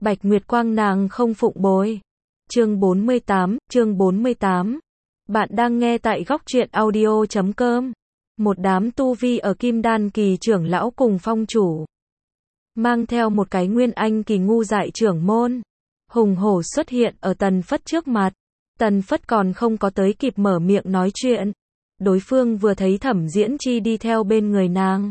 Bạch Nguyệt Quang nàng không phụng bồi. Chương 48. Bạn đang nghe tại góc truyện audio.com. Một đám tu vi ở Kim Đan kỳ trưởng lão cùng phong chủ, mang theo một cái Nguyên Anh kỳ ngu dại trưởng môn, hùng hổ xuất hiện ở Tần Phất trước mặt. Tần Phất còn không có tới kịp mở miệng nói chuyện, đối phương vừa thấy Thẩm Diễn Chi đi theo bên người nàng,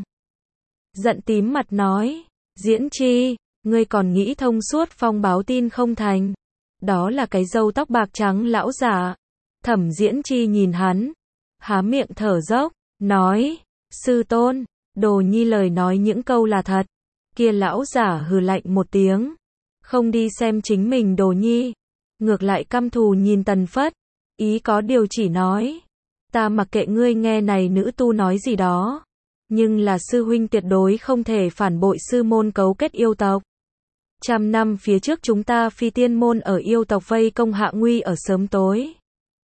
giận tím mặt nói: Diễn Chi, ngươi còn nghĩ thông suốt phong báo tin không thành? Đó là cái râu tóc bạc trắng lão giả. Thẩm Diễn Chi nhìn hắn, há miệng thở dốc, nói: Sư tôn, đồ nhi lời nói những câu là thật. Kia lão giả hừ lạnh một tiếng, không đi xem chính mình đồ nhi, ngược lại căm thù nhìn Tần Phất, ý có điều chỉ nói: ta mặc kệ ngươi nghe này nữ tu nói gì đó, nhưng là sư huynh tuyệt đối không thể phản bội sư môn cấu kết yêu tộc. 100 năm phía trước chúng ta Phi Tiên môn ở yêu tộc vây công hạ nguy ở sớm tối.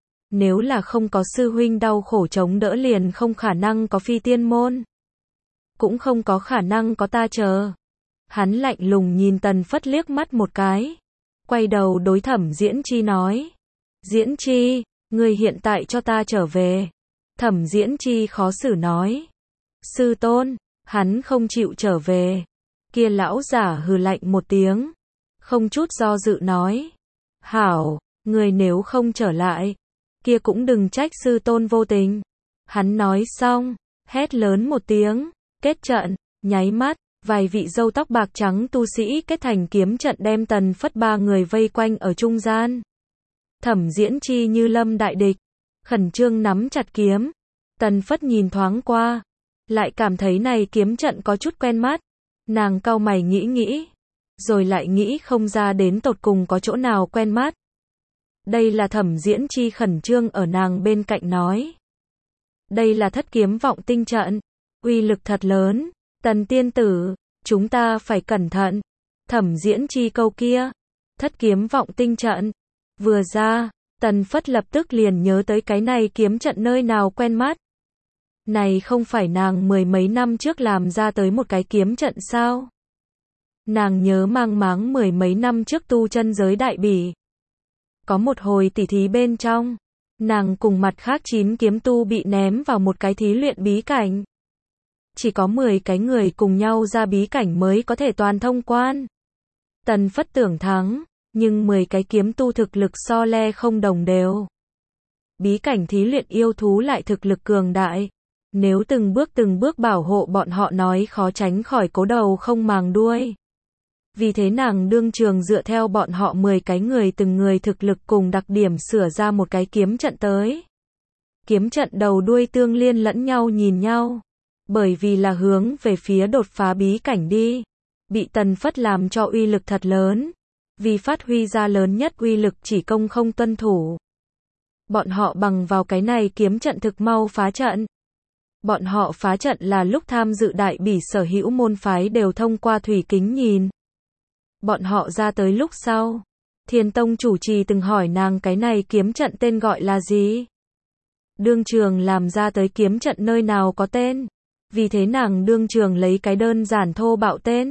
Nếu là không có sư huynh đau khổ chống đỡ liền không khả năng có Phi Tiên môn, cũng không có khả năng có ta chờ. Hắn lạnh lùng nhìn Tần Phất liếc mắt một cái, quay đầu đối Thẩm Diễn Chi nói: Diễn Chi, ngươi hiện tại cho ta trở về. Thẩm Diễn Chi khó xử nói: Sư tôn, hắn không chịu trở về. Kia lão giả hừ lạnh một tiếng, không chút do dự nói: Hảo, ngươi nếu không trở lại, kia cũng đừng trách sư tôn vô tình. Hắn nói xong, hét lớn một tiếng, kết trận, nháy mắt, vài vị râu tóc bạc trắng tu sĩ kết thành kiếm trận đem Tần Phất ba người vây quanh ở trung gian. Thẩm Diễn Chi như lâm đại địch, khẩn trương nắm chặt kiếm. Tần Phất nhìn thoáng qua, lại cảm thấy này kiếm trận có chút quen mắt. Nàng cau mày nghĩ, rồi lại nghĩ không ra đến tột cùng có chỗ nào quen mắt. Đây là Thẩm Diễn Chi khẩn trương ở nàng bên cạnh nói: đây là Thất Kiếm Vọng Tinh trận, uy lực thật lớn, Tần tiên tử, chúng ta phải cẩn thận. Thẩm Diễn Chi câu kia, Thất Kiếm Vọng Tinh trận, vừa ra, Tần Phất lập tức liền nhớ tới cái này kiếm trận nơi nào quen mắt. Này không phải nàng mười mấy năm trước làm ra tới một cái kiếm trận sao? Nàng nhớ mang máng mười mấy năm trước tu chân giới đại bỉ, có một hồi tỉ thí bên trong, nàng cùng mặt khác 9 kiếm tu bị ném vào một cái thí luyện bí cảnh. Chỉ có 10 cái người cùng nhau ra bí cảnh mới có thể toàn thông quan. Tần Phất tưởng thắng, nhưng 10 cái kiếm tu thực lực so le không đồng đều. Bí cảnh thí luyện yêu thú lại thực lực cường đại. Nếu từng bước bảo hộ bọn họ nói khó tránh khỏi cố đầu không màng đuôi. Vì thế nàng đương trường dựa theo bọn họ 10 cái người từng người thực lực cùng đặc điểm sửa ra một cái kiếm trận tới. Kiếm trận đầu đuôi tương liên lẫn nhau nhìn nhau. Bởi vì là hướng về phía đột phá bí cảnh đi. Bị Tần Phất làm cho uy lực thật lớn. Vì phát huy ra lớn nhất uy lực chỉ công không tuân thủ. Bọn họ bằng vào cái này kiếm trận thực mau phá trận. Bọn họ phá trận là lúc tham dự đại bỉ sở hữu môn phái đều thông qua thủy kính nhìn. Bọn họ ra tới lúc sau, Thiên Tông chủ trì từng hỏi nàng cái này kiếm trận tên gọi là gì. Đương trường làm ra tới kiếm trận nơi nào có tên. Vì thế nàng đương trường lấy cái đơn giản thô bạo tên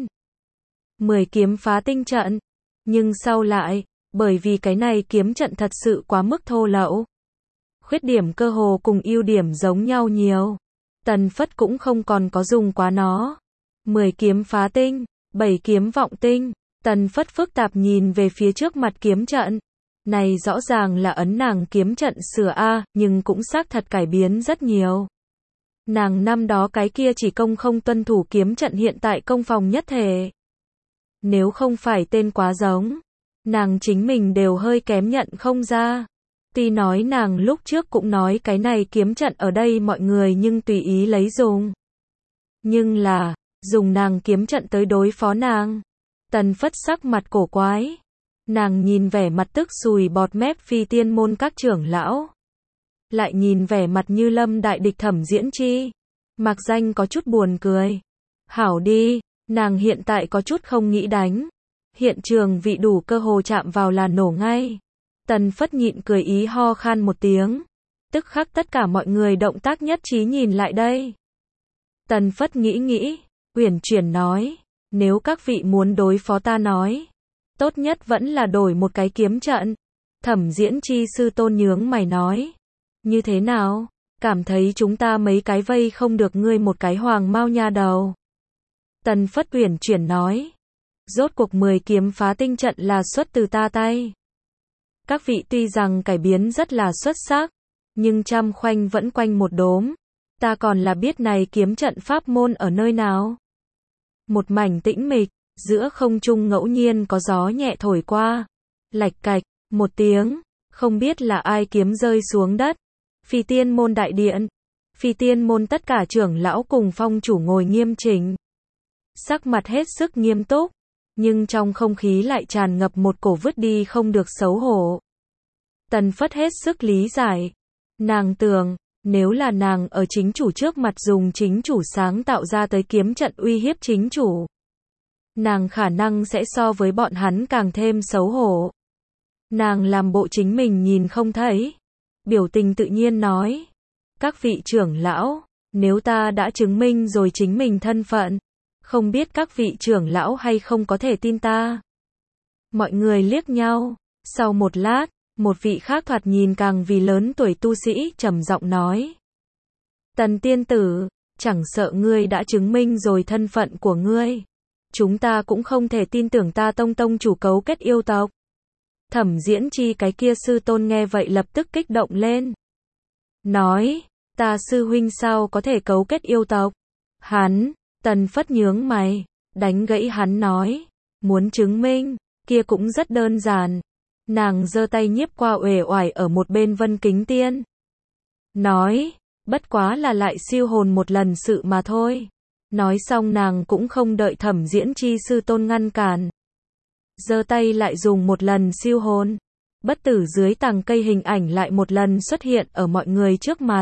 10 kiếm phá tinh trận. Nhưng sau lại, bởi vì cái này kiếm trận thật sự quá mức thô lậu, khuyết điểm cơ hồ cùng ưu điểm giống nhau nhiều, Tần Phất cũng không còn có dùng quá nó. 10 kiếm phá tinh, 7 kiếm vọng tinh. Tần Phất phức tạp nhìn về phía trước mặt kiếm trận. Này rõ ràng là ấn nàng kiếm trận sửa A, nhưng cũng xác thật cải biến rất nhiều. Nàng năm đó cái kia chỉ công không tuân thủ kiếm trận hiện tại công phòng nhất thể. Nếu không phải tên quá giống, nàng chính mình đều hơi kém nhận không ra. Tuy nói nàng lúc trước cũng nói cái này kiếm trận ở đây mọi người nhưng tùy ý lấy dùng. Nhưng là, dùng nàng kiếm trận tới đối phó nàng. Tần Phất sắc mặt cổ quái. Nàng nhìn vẻ mặt tức sùi bọt mép Phi Tiên môn các trưởng lão. Lại nhìn vẻ mặt như lâm đại địch Thẩm Diễn Chi. Mạc Danh có chút buồn cười. Hảo đi, nàng hiện tại có chút không nghĩ đánh. Hiện trường vị đủ cơ hồ chạm vào là nổ ngay. Tần Phất nhịn cười ý ho khan một tiếng. Tức khắc tất cả mọi người động tác nhất trí nhìn lại đây. Tần Phất nghĩ, uyển chuyển nói: nếu các vị muốn đối phó ta nói, Tốt nhất vẫn là đổi một cái kiếm trận. Thẩm Diễn Chi sư tôn nhướng mày nói. Như thế nào? Cảm thấy chúng ta mấy cái vây không được ngươi một cái hoàng mao nha đầu. Tần Phất uyển chuyển nói. Rốt cuộc 10 kiếm phá tinh trận là xuất từ ta tay. Các vị tuy rằng cải biến rất là xuất sắc, nhưng trăm khoanh vẫn quanh một đốm. Ta còn là biết này kiếm trận pháp môn ở nơi nào. Một mảnh tĩnh mịch, giữa không trung ngẫu nhiên có gió nhẹ thổi qua. Lạch cạch, một tiếng, không biết là ai kiếm rơi xuống đất. Phi Tiên môn đại điện. Phi Tiên môn tất cả trưởng lão cùng phong chủ ngồi nghiêm chỉnh. Sắc mặt hết sức nghiêm túc, nhưng trong không khí lại tràn ngập một cổ vứt đi không được xấu hổ. Tần Phất hết sức lý giải. Nàng tưởng, nếu là nàng ở chính chủ trước mặt dùng chính chủ sáng tạo ra tới kiếm trận uy hiếp chính chủ, nàng khả năng sẽ so với bọn hắn càng thêm xấu hổ. Nàng làm bộ chính mình nhìn không thấy, biểu tình tự nhiên nói. Các vị trưởng lão, nếu ta đã chứng minh rồi chính mình thân phận, không biết các vị trưởng lão hay không có thể tin ta. Mọi người liếc nhau, sau một lát, một vị khác thoạt nhìn càng vì lớn tuổi tu sĩ trầm giọng nói. Tần tiên tử, chẳng sợ ngươi đã chứng minh rồi thân phận của ngươi. Chúng ta cũng không thể tin tưởng ta tông chủ cấu kết yêu tộc. Thẩm Diễn Chi cái kia sư tôn nghe vậy lập tức kích động lên. Nói, ta sư huynh sao có thể cấu kết yêu tộc? Hắn, Tần Phất nhướng mày, đánh gãy hắn nói. Muốn chứng minh, kia cũng rất đơn giản. Nàng giơ tay nhiếp qua uể oải ở một bên Vân Kính Tiên. Nói, bất quá là lại siêu hồn một lần sự mà thôi. Nói xong nàng cũng không đợi Thẩm Diễn Chi sư tôn ngăn cản. Giơ tay lại dùng một lần siêu hồn. Bất tử dưới tàng cây hình ảnh lại một lần xuất hiện ở mọi người trước mặt.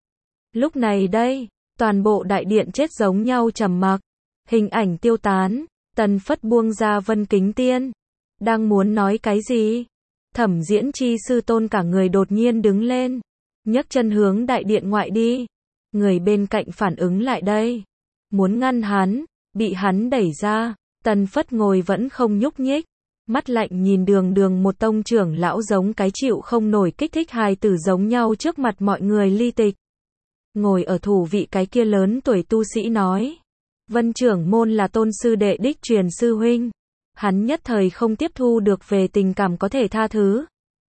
Lúc này đây, toàn bộ đại điện chết giống nhau trầm mặc. Hình ảnh tiêu tán, Tần Phất buông ra Vân Kính Tiên. Đang muốn nói cái gì? Thẩm Diễn Chi sư tôn cả người đột nhiên đứng lên, nhấc chân hướng đại điện ngoại đi. Người bên cạnh phản ứng lại đây, muốn ngăn hắn, bị hắn đẩy ra. Tần Phất ngồi vẫn không nhúc nhích, mắt lạnh nhìn đường một tông trưởng lão giống cái chịu không nổi kích thích hài tử giống nhau trước mặt mọi người ly tịch. Ngồi ở thủ vị cái kia lớn tuổi tu sĩ nói. Vân trưởng môn là tôn sư đệ đích truyền sư huynh. Hắn nhất thời không tiếp thu được về tình cảm có thể tha thứ.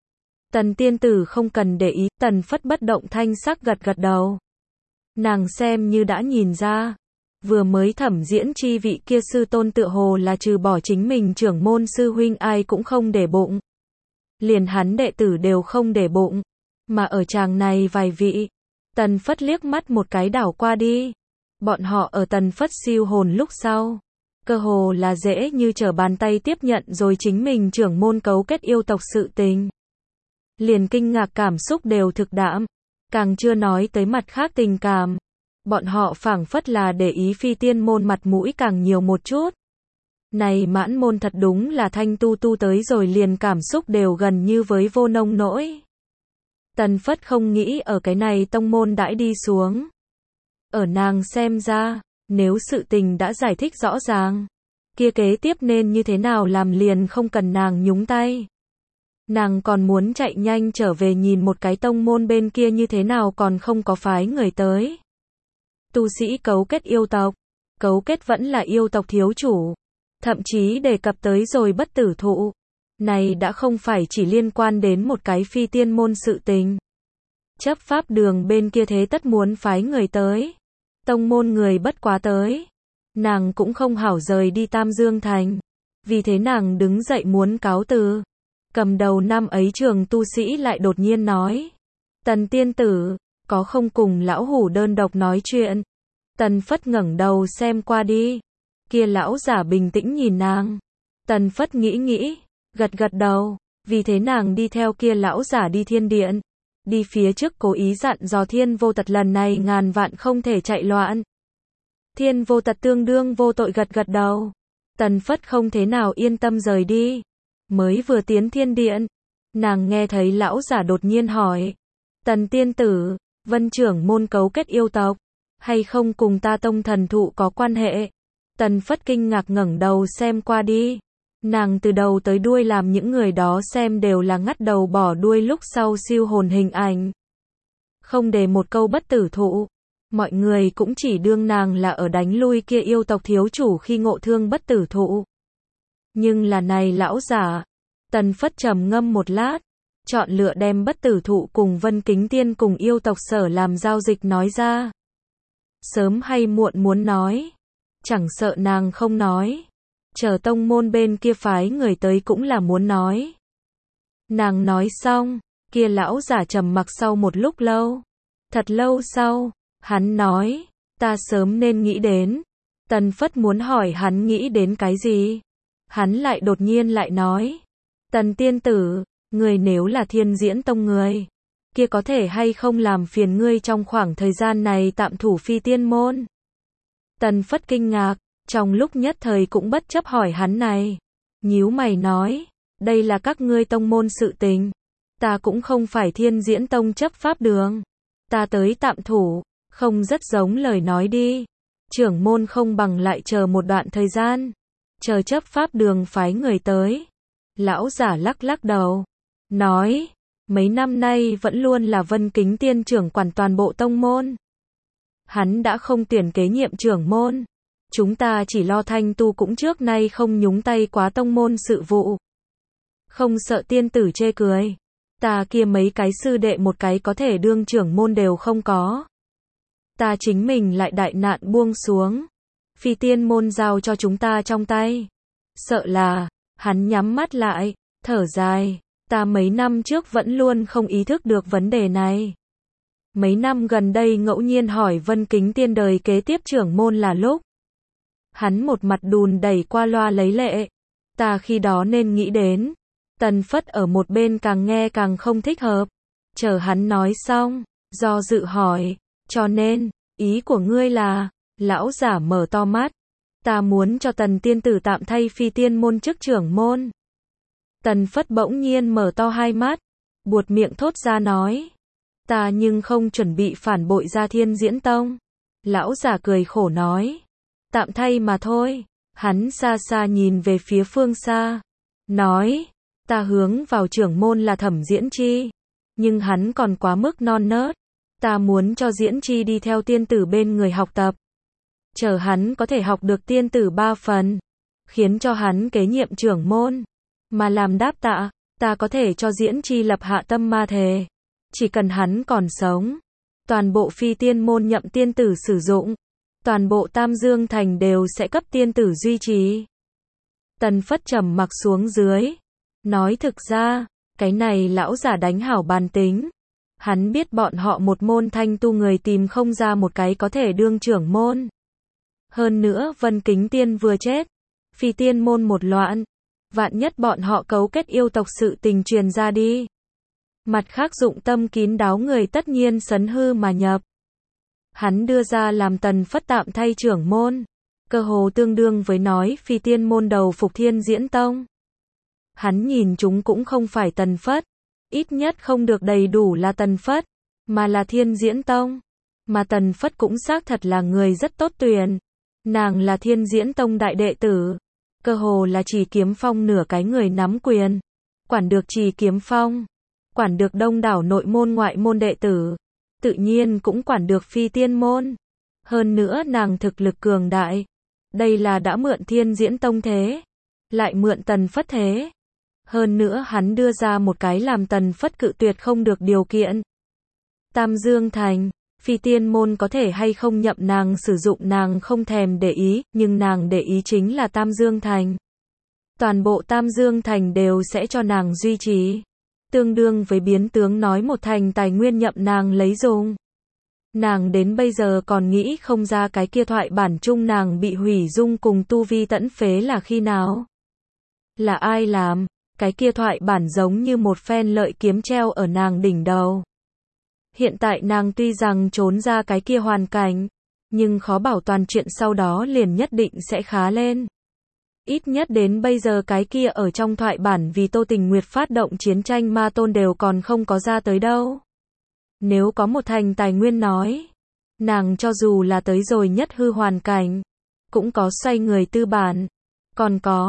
Tần tiên tử không cần để ý, Tần Phất bất động thanh sắc gật đầu. Nàng xem như đã nhìn ra, vừa mới Thẩm Diễn Chi vị kia sư tôn tựa hồ là trừ bỏ chính mình trưởng môn sư huynh ai cũng không để bụng. Liền hắn đệ tử đều không để bụng, mà ở tràng này vài vị. Tần Phất liếc mắt một cái đảo qua đi. Bọn họ ở Tần Phất siêu hồn lúc sau, cơ hồ là dễ như trở bàn tay tiếp nhận rồi chính mình trưởng môn cấu kết yêu tộc sự tình. Liền kinh ngạc cảm xúc đều thực đạm, càng chưa nói tới mặt khác tình cảm. Bọn họ phảng phất là để ý Phi Tiên môn mặt mũi càng nhiều một chút. Này Mãn môn thật đúng là thanh tu tới rồi liền cảm xúc đều gần như với vô nông nỗi. Tần Phất không nghĩ ở cái này tông môn đãi đi xuống. Ở nàng xem ra, nếu sự tình đã giải thích rõ ràng, kia kế tiếp nên như thế nào làm liền không cần nàng nhúng tay. Nàng còn muốn chạy nhanh trở về nhìn một cái tông môn bên kia như thế nào còn không có phái người tới. Tu sĩ cấu kết yêu tộc, cấu kết vẫn là yêu tộc thiếu chủ, thậm chí đề cập tới rồi bất tử thụ. Này đã không phải chỉ liên quan đến một cái Phi Tiên môn sự tình. Chấp pháp đường bên kia thế tất muốn phái người tới. Tông môn người bất quá tới. Nàng cũng không hảo rời đi Tam Dương Thành. Vì thế nàng đứng dậy muốn cáo từ. Cầm đầu năm ấy trường tu sĩ lại đột nhiên nói. Tần tiên tử, có không cùng lão hủ đơn độc nói chuyện. Tần Phất ngẩng đầu xem qua đi. Kia lão giả bình tĩnh nhìn nàng. Tần Phất nghĩ, gật đầu. Vì thế nàng đi theo kia lão giả đi thiên điện. Đi phía trước cố ý dặn dò Thiên Vô Tật lần này ngàn vạn không thể chạy loạn. Thiên Vô Tật tương đương vô tội gật đầu. Tần Phất không thế nào yên tâm rời đi. Mới vừa tiến thiên điện, nàng nghe thấy lão giả đột nhiên hỏi. Tần tiên tử, Vân trưởng môn cấu kết yêu tộc, hay không cùng ta tông thần thụ có quan hệ? Tần Phất kinh ngạc ngẩng đầu xem qua đi. Nàng từ đầu tới đuôi làm những người đó xem đều là ngắt đầu bỏ đuôi lúc sau siêu hồn hình ảnh. Không để một câu bất tử thụ. Mọi người cũng chỉ đương nàng là ở đánh lui kia yêu tộc thiếu chủ khi ngộ thương bất tử thụ. Nhưng là này lão giả. Tần Phất trầm ngâm một lát. Chọn lựa đem bất tử thụ cùng Vân Kính Tiên cùng yêu tộc Sở làm giao dịch nói ra. Sớm hay muộn muốn nói. Chẳng sợ nàng không nói. Chờ tông môn bên kia phái người tới cũng là muốn nói. Nàng nói xong, kia lão giả trầm mặc sau một lúc lâu. Thật lâu sau, hắn nói, ta sớm nên nghĩ đến. Tần Phất muốn hỏi hắn nghĩ đến cái gì. Hắn lại đột nhiên lại nói. Tần tiên tử, người nếu là Thiên Diễn Tông người, kia có thể hay không làm phiền ngươi trong khoảng thời gian này tạm thủ Phi Tiên môn. Tần Phất kinh ngạc, trong lúc nhất thời cũng bất chấp hỏi hắn này. Nhíu mày nói, đây là các ngươi tông môn sự tình. Ta cũng không phải Thiên Diễn Tông chấp pháp đường. Ta tới tạm thủ, không rất giống lời nói đi. Trưởng môn không bằng lại chờ một đoạn thời gian. Chờ chấp pháp đường phái người tới. Lão giả lắc lắc đầu. Nói, mấy năm nay vẫn luôn là Vân Kính Tiên trưởng quản toàn bộ tông môn. Hắn đã không tuyển kế nhiệm trưởng môn. Chúng ta chỉ lo thanh tu cũng trước nay không nhúng tay quá tông môn sự vụ. Không sợ tiên tử chê cười. Ta kia mấy cái sư đệ một cái có thể đương trưởng môn đều không có. Ta chính mình lại đại nạn buông xuống. Phi Tiên môn giao cho chúng ta trong tay. Sợ là, hắn nhắm mắt lại, thở dài. Ta mấy năm trước vẫn luôn không ý thức được vấn đề này. Mấy năm gần đây ngẫu nhiên hỏi Vân Kính Tiên đời kế tiếp trưởng môn là lúc. Hắn một mặt đùn đẩy qua loa lấy lệ. Ta khi đó nên nghĩ đến. Tần Phất ở một bên càng nghe càng không thích hợp. Chờ hắn nói xong, do dự hỏi. Cho nên, ý của ngươi là, lão giả mở to mắt. Ta muốn cho Tần tiên tử tạm thay Phi Tiên môn chức trưởng môn. Tần Phất bỗng nhiên mở to hai mắt. Buột miệng thốt ra nói. Ta nhưng không chuẩn bị phản bội ra Thiên Diễn Tông. Lão giả cười khổ nói. Tạm thay mà thôi. Hắn xa xa nhìn về phía phương xa. Nói. Ta hướng vào trưởng môn là Thẩm Diễn Chi. Nhưng hắn còn quá mức non nớt. Ta muốn cho Diễn Chi đi theo tiên tử bên người học tập. Chờ hắn có thể học được tiên tử 3 phần. Khiến cho hắn kế nhiệm trưởng môn. Mà làm đáp tạ, ta có thể cho Diễn Chi lập hạ tâm ma thề. Chỉ cần hắn còn sống. Toàn bộ Phi Tiên môn nhậm tiên tử sử dụng. Toàn bộ Tam Dương Thành đều sẽ cấp tiên tử duy trì. Tần Phất trầm mặc xuống dưới. Nói thực ra, cái này lão giả đánh hảo bàn tính. Hắn biết bọn họ một môn thanh tu người tìm không ra một cái có thể đương trưởng môn. Hơn nữa Vân Kính Tiên vừa chết. Phi Tiên môn một loạn. Vạn nhất bọn họ cấu kết yêu tộc sự tình truyền ra đi. Mặt khác dụng tâm kín đáo người tất nhiên sấn hư mà nhập. Hắn đưa ra làm Tần Phất tạm thay trưởng môn. Cơ hồ tương đương với nói Phi Tiên môn đầu phục Thiên Diễn Tông. Hắn nhìn chúng cũng không phải Tần Phất. Ít nhất không được đầy đủ là Tần Phất. Mà là Thiên Diễn Tông. Mà Tần Phất cũng xác thật là người rất tốt tuyển. Nàng là Thiên Diễn Tông đại đệ tử. Cơ hồ là Trì Kiếm Phong nửa cái người nắm quyền. Quản được Trì Kiếm Phong. Quản được đông đảo nội môn ngoại môn đệ tử. Tự nhiên cũng quản được Phi Tiên môn. Hơn nữa nàng thực lực cường đại. Đây là đã mượn Thiên Diễn Tông thế. Lại mượn Tần Phất thế. Hơn nữa hắn đưa ra một cái làm Tần Phất cự tuyệt không được điều kiện. Tam Dương Thành, Phi Tiên môn có thể hay không nhậm nàng sử dụng nàng không thèm để ý, nhưng nàng để ý chính là Tam Dương Thành. Toàn bộ Tam Dương Thành đều sẽ cho nàng duy trì. Tương đương với biến tướng nói một thành tài nguyên nhậm nàng lấy dùng. Nàng đến bây giờ còn nghĩ không ra cái kia thoại bản chung nàng bị hủy dung cùng tu vi tẫn phế là khi nào. Là ai làm? Cái kia thoại bản giống như một phen lợi kiếm treo ở nàng đỉnh đầu. Hiện tại nàng tuy rằng trốn ra cái kia hoàn cảnh, nhưng khó bảo toàn chuyện sau đó liền nhất định sẽ khá lên. Ít nhất đến bây giờ cái kia ở trong thoại bản vì Tô Tình Nguyệt phát động chiến tranh ma tôn đều còn không có ra tới đâu. Nếu có một thành tài nguyên nói, nàng cho dù là tới rồi nhất hư hoàn cảnh, cũng có xoay người tư bản. Còn có,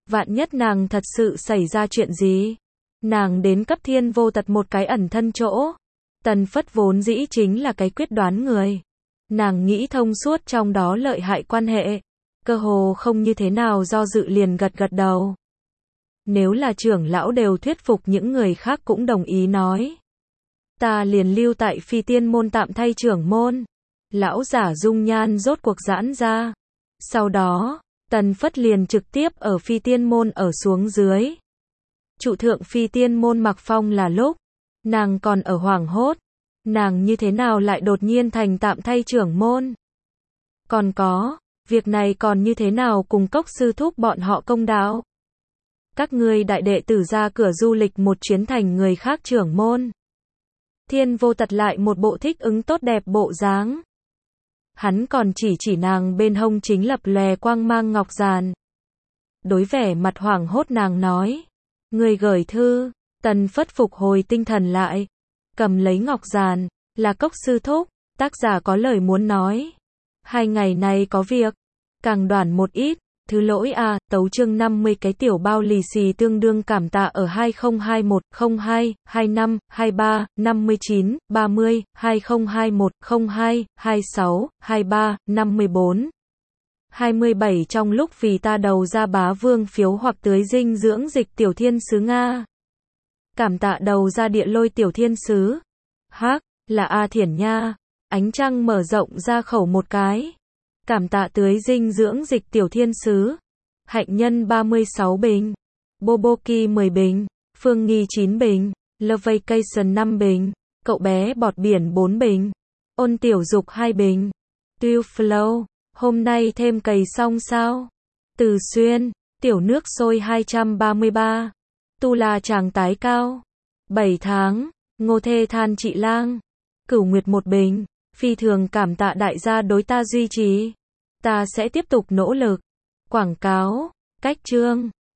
Vạn nhất nàng thật sự xảy ra chuyện gì, nàng đến cấp Thiên Vô Tật một cái ẩn thân chỗ. Tần Phất vốn dĩ chính là cái quyết đoán người. Nàng nghĩ thông suốt trong đó lợi hại quan hệ, cơ hồ không như thế nào do dự liền gật gật đầu. Nếu là trưởng lão đều thuyết phục, những người khác cũng đồng ý nói, ta liền lưu tại Phi Tiên môn tạm thay trưởng môn. Lão giả dung nhan rốt cuộc giãn ra. Sau đó, Tần Phất liền trực tiếp ở Phi Tiên môn ở xuống dưới. Trụ thượng Phi Tiên môn Mặc Phong là lúc nàng còn ở hoảng hốt, nàng như thế nào lại đột nhiên thành tạm thay trưởng môn? Còn có, việc này còn như thế nào cùng Cốc sư thúc bọn họ công đạo? Các ngươi đại đệ tử ra cửa du lịch một chuyến thành người khác trưởng môn. Thiên Vô Tật lại một bộ thích ứng tốt đẹp bộ dáng. Hắn còn chỉ nàng bên hông chính lập lòe quang mang ngọc giàn. Đối vẻ mặt hoảng hốt nàng nói, người gửi thư. Tần Phất phục hồi tinh thần lại, cầm lấy ngọc giàn, là Cốc sư thúc, tác giả có lời muốn nói. 2 ngày này có việc, càng đoản một ít, thứ lỗi à, tấu chương 50 cái tiểu bao lì xì tương đương cảm tạ ở 2021, 02, 25, 23, 59, 30, 2021, 02, 26, 23, 54. 27 trong lúc vì ta đầu ra bá vương phiếu hoặc tưới dinh dưỡng dịch tiểu thiên sứ Nga. Cảm tạ đầu ra địa lôi tiểu thiên sứ. Hắc, là A Thiển nha. Ánh trăng mở rộng ra khẩu một cái. Cảm tạ tưới dinh dưỡng dịch tiểu thiên sứ. Hạnh nhân 36 bình. Boboki 10 bình. Phương Nghi 9 bình. Love Vacation 5 bình. Cậu bé bọt biển 4 bình. Ôn tiểu dục 2 bình. Tiêu Flow, hôm nay thêm cày xong sao? Từ Xuyên, tiểu nước sôi 233. Tu là chàng tái cao. 7 tháng, Ngô Thê than chị lang. Cửu Nguyệt 1 bình. Phi thường cảm tạ đại gia đối ta duy trì. Ta sẽ tiếp tục nỗ lực. Quảng cáo, cách chương.